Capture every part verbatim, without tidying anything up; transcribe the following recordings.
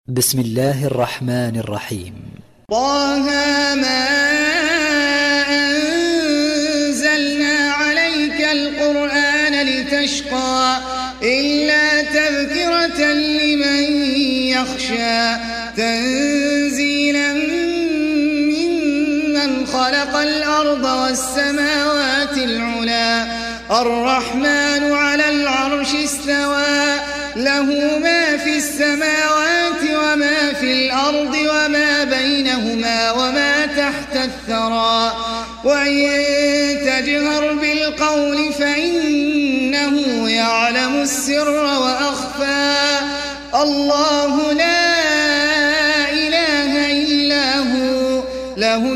بسم الله الرحمن الرحيم. طه ما أنزلنا عليك القرآن لتشقى إلا تذكرة لمن يخشى تنزيلا ممن خلق الأرض والسماوات العلى الرحمن على العرش استوى له ما في السماوات وما في الأرض وما بينهما وما تحت الثرى وإن تجهر بالقول فإنه يعلم السر وأخفى الله لا إله إلا هو له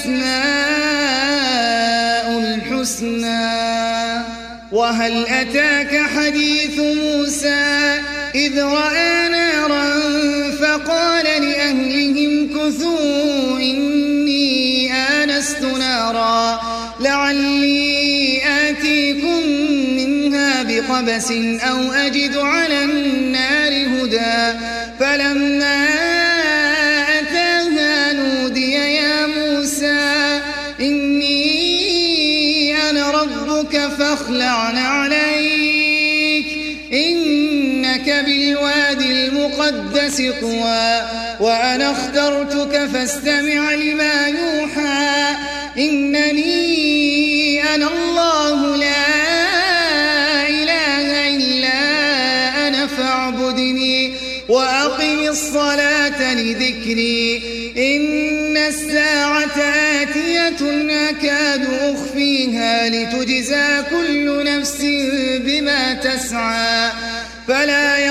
الأسماء الحسنى. وهل أتاك حديث موسى إذ رأى نارا فقال لأهلهم كثوا إني آنست نارا لعلي آتيكم منها بقبس أو أجد على النار هدى فلما أتاها نودي يا موسى إني أنا ربك فاخلع نعليك إنك بالوادي المقدس طوى وأنا اخترتك فاستمع لما يوحى إنني أنا الله لا إله إلا أنا فاعبدني وأقم الصلاة لذكري إن الساعة آتية أكاد أخفيها لتجزى كل نفس بما تسعى فلا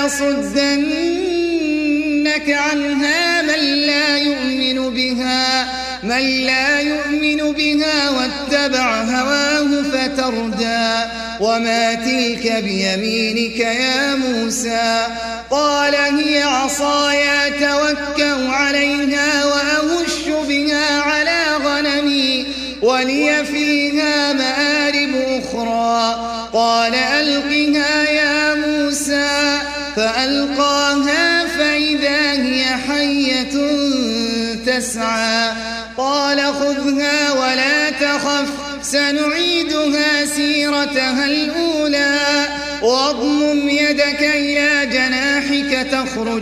يصدنك عنها من لا يؤمن بها من لا يؤمن بها واتبع هواه فتردى وما تلك بيمينك يا موسى قال هي عصاي أتوكأ عليها وأهش بها على غنمي ولي فيها مآرب أخرى قال ألقها يا موسى فألقاها فإذا هي حية تسعى قال خذها ولا تخف سنعيدها سيرتها الأولى واضمم يدك إلى جناحك تخرج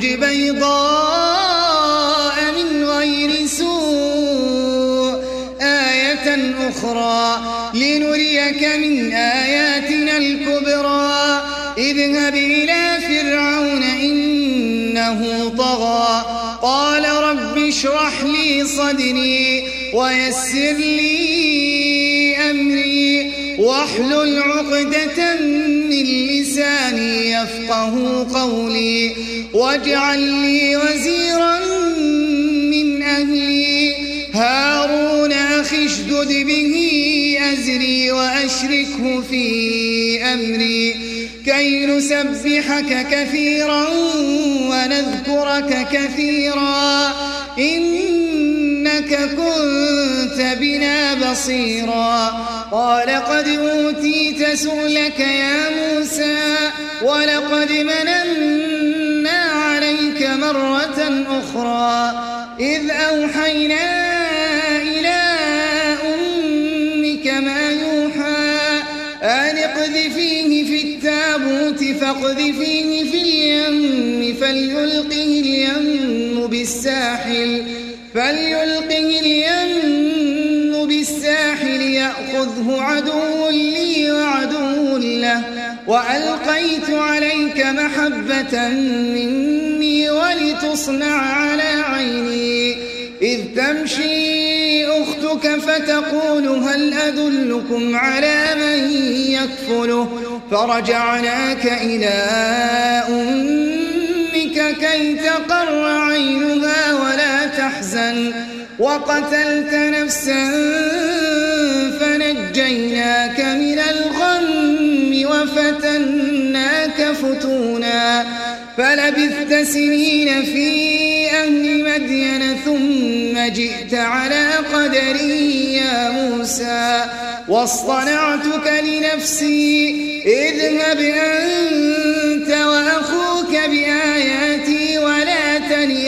بيضاء من غير سوء آية أخرى لنريك من آياتنا الكبرى اذهب إلى فرعون إنه طغى قال رب اشرح لي صدري ويسر لي أمري واحلل عقدة من لساني يفقه قولي واجعل لي وزيرا من أهلي هارون أخي اشدد به أزري وأشركه في أمري كي نسبحك كثيرا ونذكرك كثيرا إنك كنت بنا بصيرا قال قد أوتيت سؤلك يا موسى ولقد مننا عليك مرة أخرى إذ أوحينا إلى أمك ما يوحى أن اقذفيه في التابوت فاقذفيه في اليم فليلقه اليم بالساحل فليلقه اليم بالساحل يأخذه عدو لي وعدو له وألقيت عليك محبة مني ولتصنع على عيني إذ تمشي أختك فتقول هل أدلكم على من يكفله فرجعناك إلى أمك كي تقر عينها ولا تحزن وقتلت نفسا فنجيناك من الغم وفتناك فتونا فلبثت سنين في أهل مدين ثم جئت على قدري يا موسى واصطنعتك لنفسي اذهب أنت وأخوك بآياتي ولا تنيا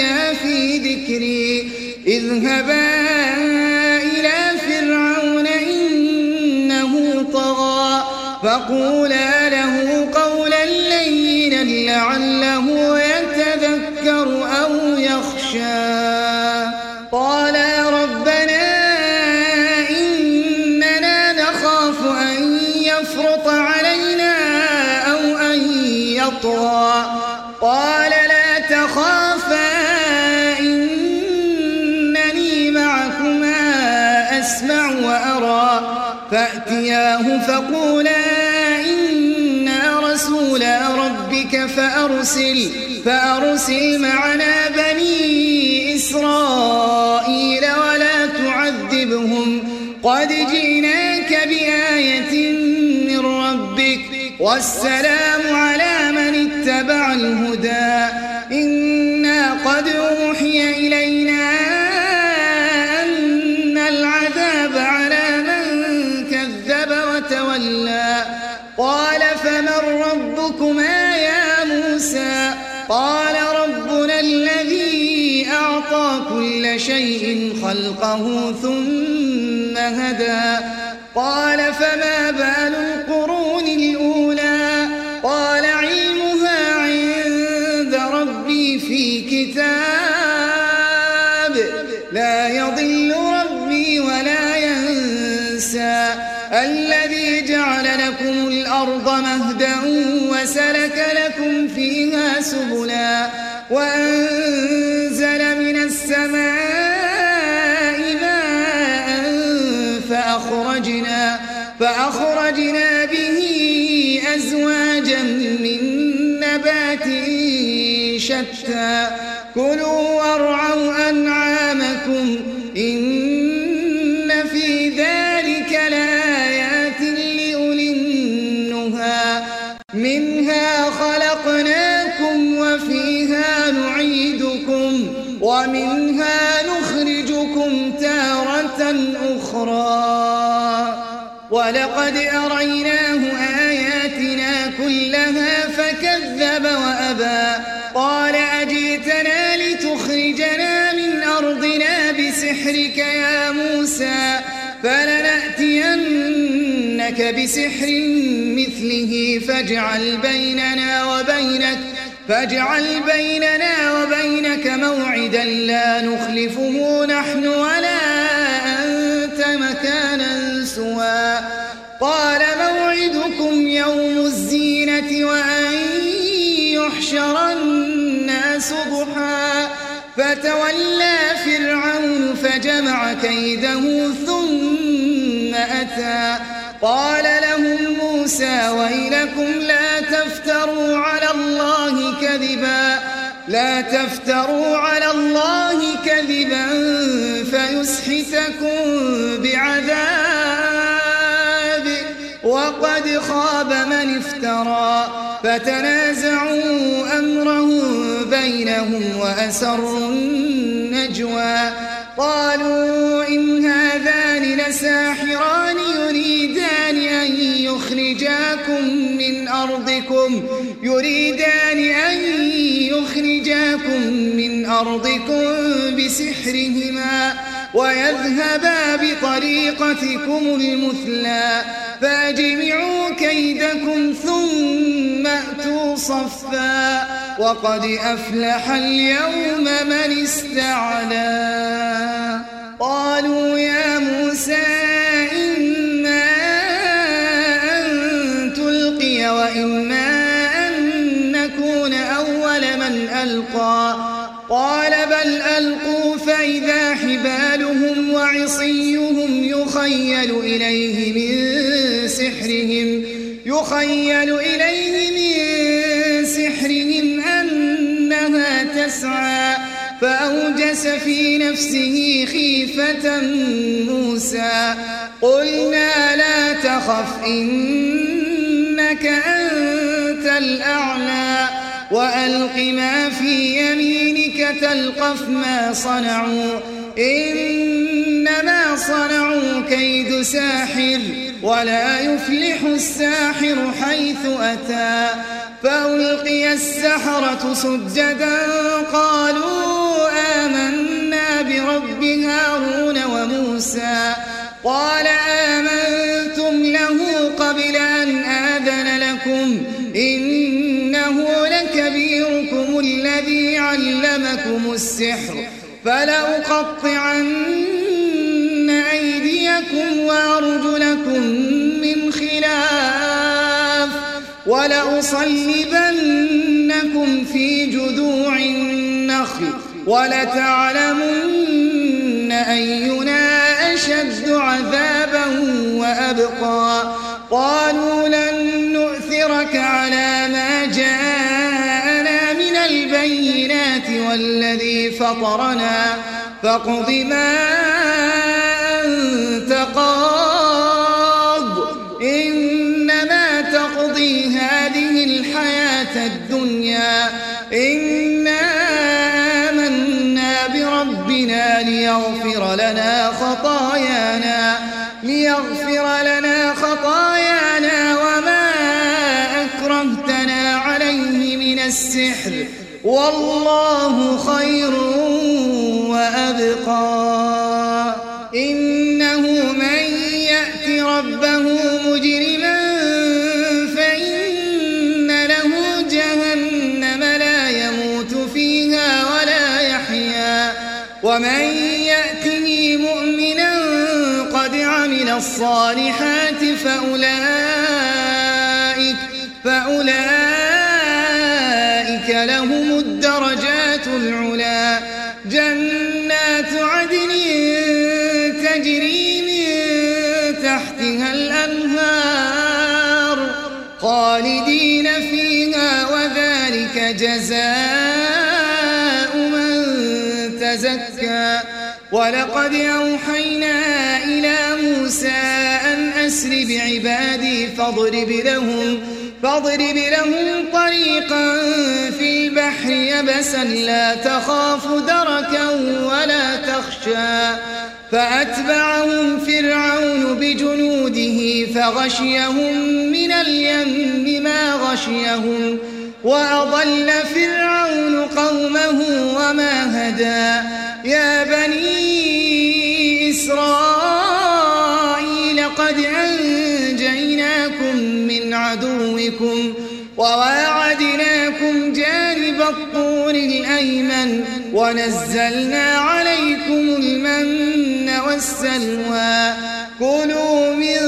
ذكري اذهبا إلى فرعون إنه طغى فقولا له قولا لينا لعله يتذكر أو يخشى قالا ربنا إننا نخاف أن يفرط علينا أو أن يطغى قال لا تخافا إنني معكما أسمع وأرى فأتياه فقولا إنا رسولا ربك فأرسل فأرسل معنا بني إسرائيل ولا تعذبهم قد جئناك بآية من ربك والسلام على من اتبع الهدى إنا قد أوحي إلينا أن العذاب على من كذب وتولى قال فمن ربكما يا موسى قال ربنا الذي أعطى كل شيء خلقه ثم هدى قال فما بال القرون الأولى قال علمها عند ربي في كتاب لا يضل ربي ولا ينسى الذي جعل لكم الأرض مهدا وسلك لكم فيها سبلا وأنزل من السماء ماء فأخرجنا, فأخرجنا به أزواجا من نبات شتى كلوا وارعوا أنعامكم إن في ذلك لآيات لأولي النهى منها خلقناكم وفيها نعيدكم ومنها نخرجكم تارة أخرى ولقد أريناه آياتنا كلها فكذب وأبى قال أجئتنا لتخرجنا من أرضنا بسحرك يا موسى فلنأتينك بسحر مثله فاجعل بيننا وبينك فاجعل بيننا وبينك موعدا لا نخلفه نحن ولا أنت مكانا سوى قال موعدكم يوم الزينة وأن يحشر الناس ضحى فتولى فرعون فجمع كيده ثم أتى قال لهم موسى ويلكم لا تفتروا على الله كذبا لا تفتروا على الله كذبا فيسحتكم بعذاب وقد خاب من افترى فتنازعوا أمرهم بينهم وأسروا النجوى قالوا إن هذان لساحران يريدان أن يخرجاكم من أرضكم يريدان أن يخرجاكم من أرضكم بسحرهما ويذهبا بطريقتكم المثلى فأجمعوا كيدكم ثم أتوا صفا وقد أفلح اليوم من استعلى قالوا يا موسى إما أن تلقي وإما أن نكون أول من ألقى قال بل ألقوا فإذا حبالهم وعصيهم يخيل إليه من سحرهم يخيل إليه من سحرهم أنها تسعى فأوجس في نفسه خيفة موسى قلنا لا تخف إنك أنت الأعلى وألق ما في يمينك تلقف ما صنعوا إنما صنعوا كيد ساحر ولا يفلح الساحر حيث أتى فألقي السحرة سجدا قالوا آمنا عَلَّمَكُمُ السِّحْرَ فَلَأُقَطِّعَنَّ أَيْدِيَكُمْ وَأَرْجُلَكُم مِّنْ خِلَافٍ وَلَأُصَلِّبَنَّكُمْ فِي جُذُوعِ النَّخْلِ وَلَتَعْلَمُنَّ أَيُّنَا أَشَدُّ عَذَابًا وَأَبْقَىٰ قَالُوا لَن نُّؤْثِرَكَ عَلَىٰ مَا جَاءَنَا مِنَ الْبَيِّنَاتِ وَالَّذِي فَطَرَنَا فَاقْضِ مَا أَنتَ قَاضٍ إِنَّمَا تَقْضِي هَٰذِهِ الْحَيَاةَ الدُّنْيَا إِنَّا آمَنَّا بِرَبِّنَا لِيَغْفِرَ لَنَا خَطَايَانَا لِيَغْفِرَ لَنَا خَطَايَانَا وَمَا أَكْرَهْتَنَا عَلَيْهِ مِنَ السِّحْرِ وَاللَّهُ خَيْرٌ وَأَبْقَىٰ إِنَّهُ مَن يَأْتِ رَبَّهُ مُجْرِمًا فَإِنَّ لَهُ جَهَنَّمَ لَا يَمُوتُ فِيهَا وَلَا يَحْيَىٰ وَمَن يَأْتِهِ مُؤْمِنًا قَدْ عَمِلَ الصَّالِحَاتِ فَأُولَٰئِكَ فَأُولَٰئِكَ لَهُمُ الدَّرَجَاتُ الْعُلَىٰ جَنَّاتُ عَدْنٍ تَجْرِي مِن تَحْتِهَا الْأَنْهَارُ خَالِدِينَ فِيهَا وَذَٰلِكَ جَزَاءُ مَن تَزَكَّىٰ وَلَقَدْ أَوْحَيْنَا إِلَىٰ مُوسَىٰ أَنْ أَسْرِ بِعِبَادِي فاضرب لهم فاضرب لهم طريقا في البحر يبسا لا تخاف دركا ولا تخشى فأتبعهم فرعون بجنوده فغشيهم من اليم ما غشيهم وأضل فرعون قومه وما هدى يا بني إسرائيل قد أنجيناكم من عدوكم وواعدناكم جانب الطور الأيمن ونزلنا عليكم المن والسلوى كلوا من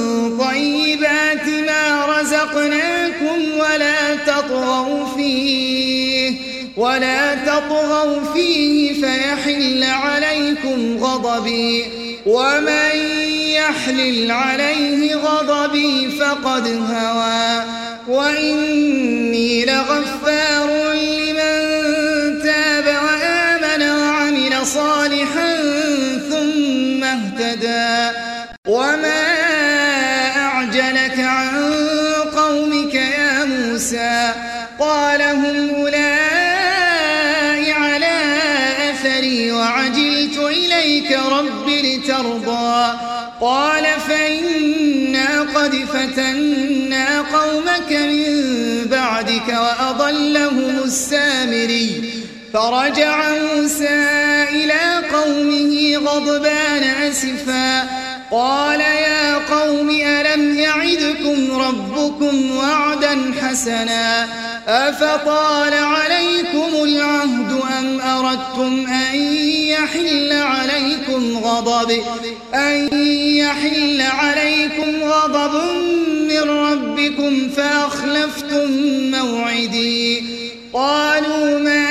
طيبات ما رزقناكم ولا تطغوا فيه ولا تطغوا فيه فيحل عليكم غضبي ومن يحلل عليه غضبي فقد هوى وإني لغفار لمن تاب وآمن وعمل صالحا ثم اهتدى وما أعجلك عن قومك يا موسى قال هم أولئك على أثري وعجلت إليك رب لترضى قال فإنا قد فتنا قومك من بعدك وأضلهم السامري فرجع موسى إلى قومه غضبان أسفا قال يا قوم ألم يعدكم ربكم وعدا حسنا أفطال عليكم العهد أم أردتم أن يحل عليكم غضب أن يحل عليكم غضب من ربكم فأخلفتم موعدي قالوا ما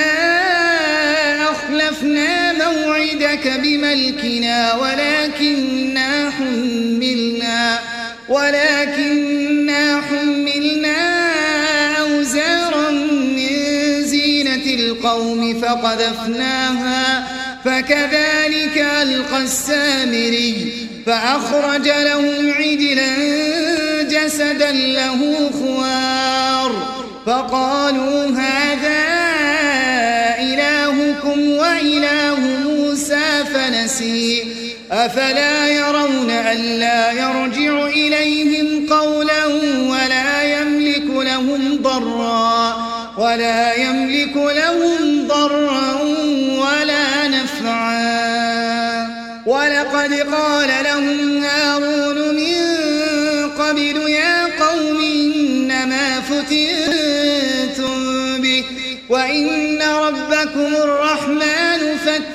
أخلفنا موعدك بملكنا ولكننا حملنا ولكننا حملنا أوزارا من زينة القوم فقذفناها فكذلك ألقى السامري فأخرج لهم عجلا جسدا له خوار فقالوا هذا إلهكم وإله موسى فنسي أفلا يرون ألا يرجع إليهم قولا ولا يملك لهم ضرا ولا يملك لهم ضرا ولا نفعا ولقد قال لهم هارون من قبل يا قوم إنما فتنتم به وإن ربكم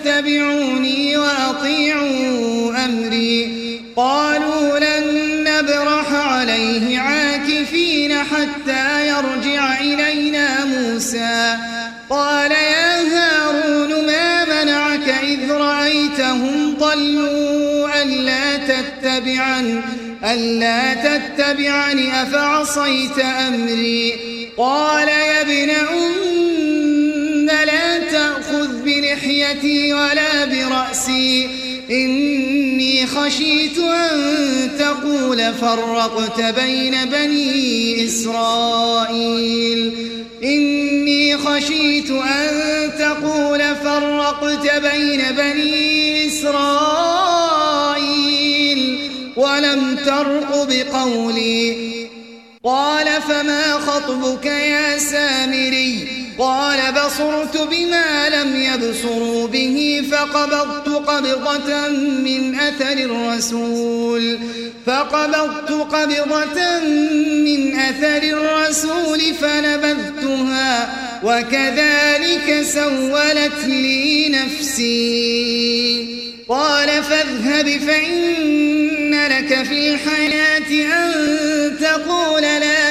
فاتبعوني وأطيعوا أمري قالوا لن نبرح عليه عاكفين حتى يرجع إلينا موسى قال يا هارون ما منعك إذ رأيتهم ضلوا ألا تتبعني ألا تتبعني أفعصيت أمري قال يا ابن أم لا تأخذ بلحيتي ولا برأسي إني خشيت أن تقول فرقت بين بني إسرائيل إني خشيت أن تقول فرقت بين بني إسرائيل ولم ترق بقولي قال فما خطبك يا سامري قال بصرت بما لم يبصروا به فقبضت قبضة من أثر الرسول فقبضت قبضة من أثر الرسول فنبذتها وكذلك سولت لي نفسي قال فاذهب فإن لك في الحياة أن تقول لا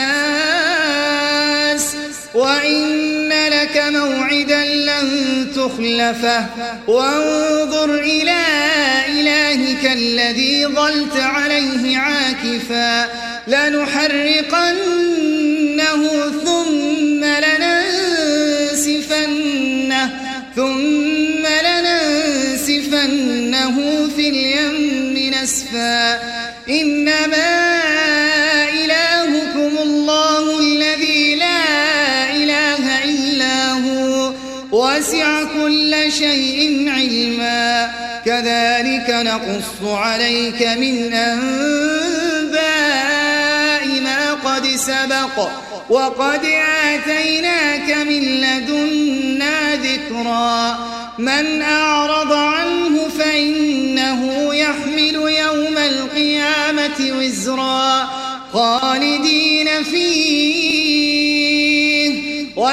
مساس وإن لك موعدا لن تخلفه وانظر إلى إلهك الذي ظلت عليه عاكفا لنحرقنه ثم لننسفنه ثم لننسفنه في اليم نسفا إنما إلهكم الله الذي لا إله إلا هو وسع كل شيء علما كذلك نقص عليك من أنباء ما قد سبق وقد آتيناك من لدنا ذكرا من أعرض عنه فإنه يحمل يوم القيامة وزرا خالدين فيه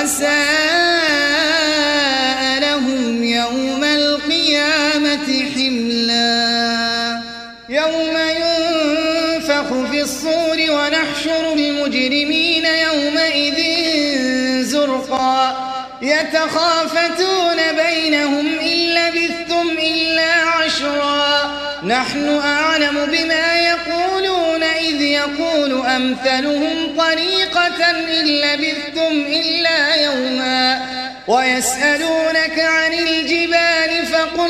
وساء لهم يوم القيامة حملا يوم ينفخ في الصور ونحشر المجرمين يومئذ زرقا يتخافتون بينهم إن لبثتم إلا عشرا نحن أعلم بما يقولون إذ يقول أمثلهم طريقة إن لبثتم إلا يوما ويسألونك عن الجبال فقل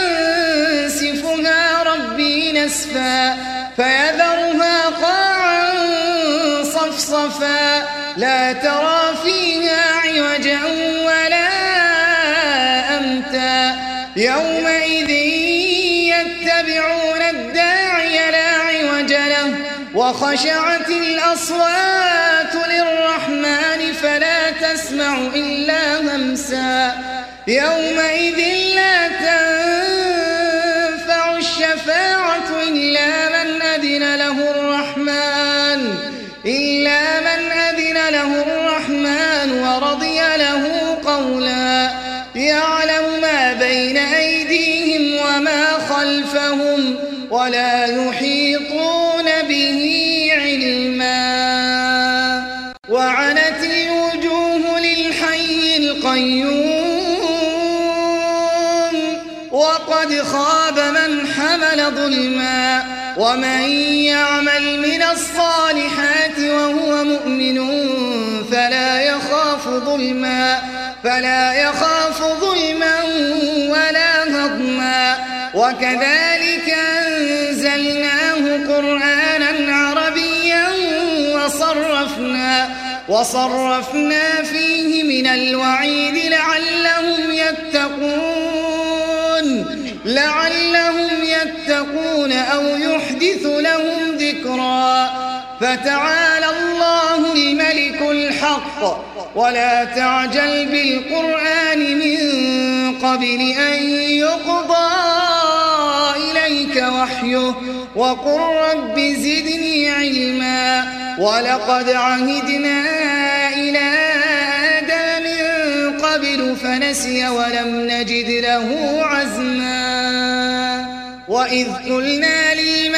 ينسفها ربي نسفا فيذرها قاعا صفصفا لا ترى فيها عوجا ولا أمتا يومئذ يتبعون الداعي لا عوج له وخشعت الأصوات للرحمن فلا تسمع إلا همسا يومئذ لا تنفع الشفاعة إلا من أذن له الرحمن إلا من أذن له الرحمن ورضي له قولا يعلم ما بين أيديهم وما خلفهم ولا يحيطون به علما وعنت الوجوه للحي القيوم وقد خاب من حمل ظلما ومن يعمل من الصالحات وهو مؤمن فلا يخاف ظلما فلا يخاف ظلما ولا هضما وكذلك أنزلناه قرآنا عربيا وصرفنا وصرفنا فيه من الوعيد لعلهم يتقون لعلهم يتقون أو يحدث لهم ذكرا فتعالى الله الملك الحق ولا تعجل بالقرآن من قبل أن يقضى إليك وحيه وقل رب زدني علما ولقد عهدنا إلى آدم من قبل فنسي ولم نجد له عزما وإذ قلنا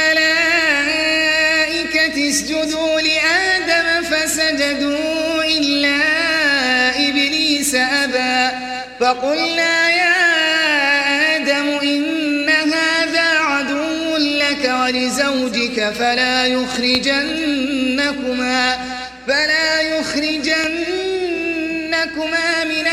للملائكة اسجدوا لآدم فسجدوا إلا إبليس أبى فقلنا يا آدم إن هذا عدو لك ولزوجك فلا يخرجنكما فلا يخرجنكما من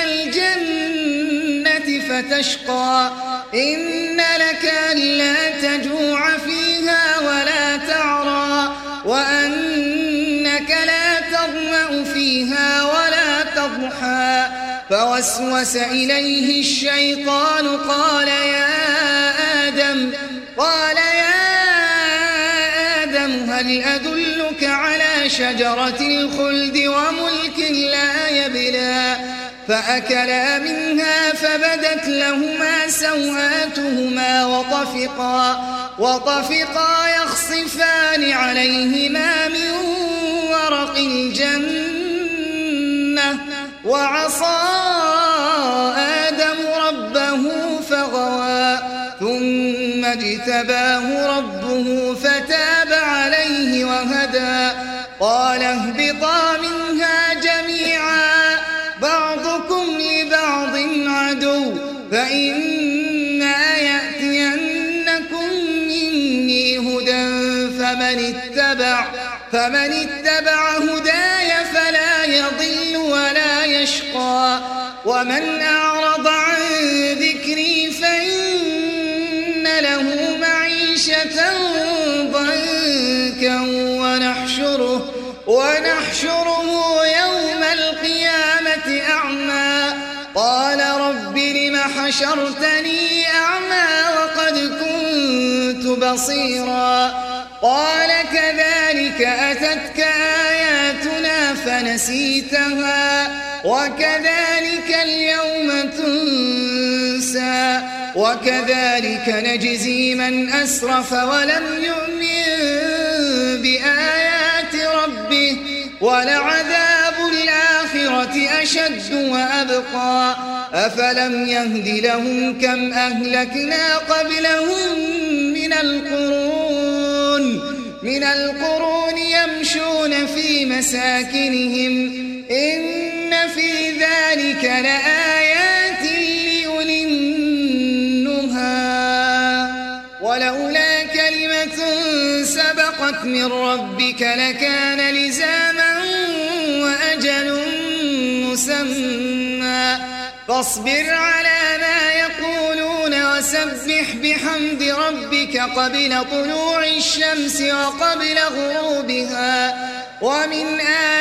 الجنة فتشقى إن لك ألا تجوع فيها ولا تعرى وأنك لا تظمأ فيها ولا تضحى فوسوس إليه الشيطان قال يا آدم قال يا آدم هل أدلك على شجرة الخلد وملك لا يبلى فأكلا منها فبدت لهما سوآتهما وطفقا وطفقا يخصفان عليهما من ورق الجنة وعصى آدم ربه فغوى ثم اجتباه ربه فتاب عليه وهدى قال اهبطا منها جميعا بعضكم لبعض عدو فإما يأتينكم مني هدى فمن اتبع فمن اتبع هداي فلا يضل ولا يشقى ومن أعرض عن ذكري فإن له معيشة ضنكا ونحشره ونحشره يوم القيامة أعمى قال رب لم حشرتني أعمى وقد كنت بصيرا قال كذلك أتتك آياتنا فنسيتها وكذلك اليوم تنسى وكذلك نجزي من أسرف ولم يؤمن بآيات ربه ولعذاب الآخرة أشد وأبقى أفلم يهد لهم كم أهلكنا قبلهم من القرون من القرون يمشون في مساكنهم إن في ذلك لآيات لأولي النهى ولولا كلمة سبقت من ربك لكان لزاما وأجل مسمى فاصبر على ما يقولون وسبح بحمد ربك قبل طلوع الشمس وقبل غروبها ومن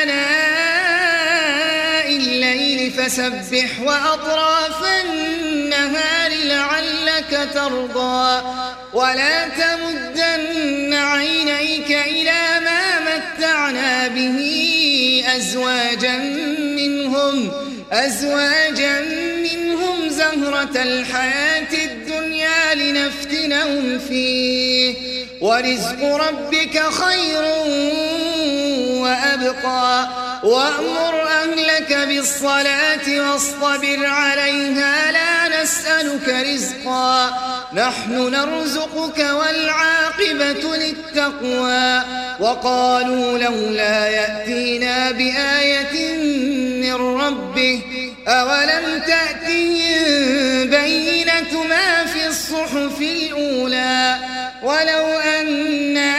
آناء الليل فسبح وأطراف النهار لعلك ترضى ولا تمدن عينيك إلى ما متعنا به أزواجا منهم أزواجا منهم زهرة الحياة الدنيا لنفتنهم فيه ورزق ربك خير وأبقى وأمر أهلك بالصلاة واصطبر عليها لا نسألك رزقا نحن نرزقك والعاقبة للتقوى وقالوا لولا يأتينا بآية من ربه أولم تأتهم بينة ما في الصحف الأولى ولو أنا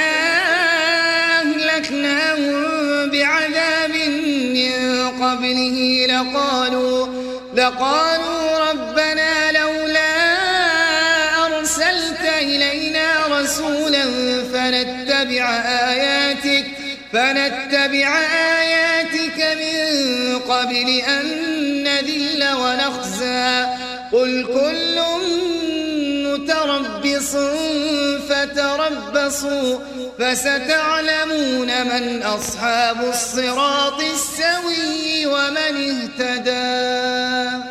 أهلكناهم بعذاب من قبله لقالوا لقالوا ربنا لولا أرسلت إلينا رسولا فنتبع آياتك فنتبع آياتك من قبل أن نذل ونخزى قل كل متربص فتربصوا فستعلمون من أصحاب الصراط السوي ومن اهتدى.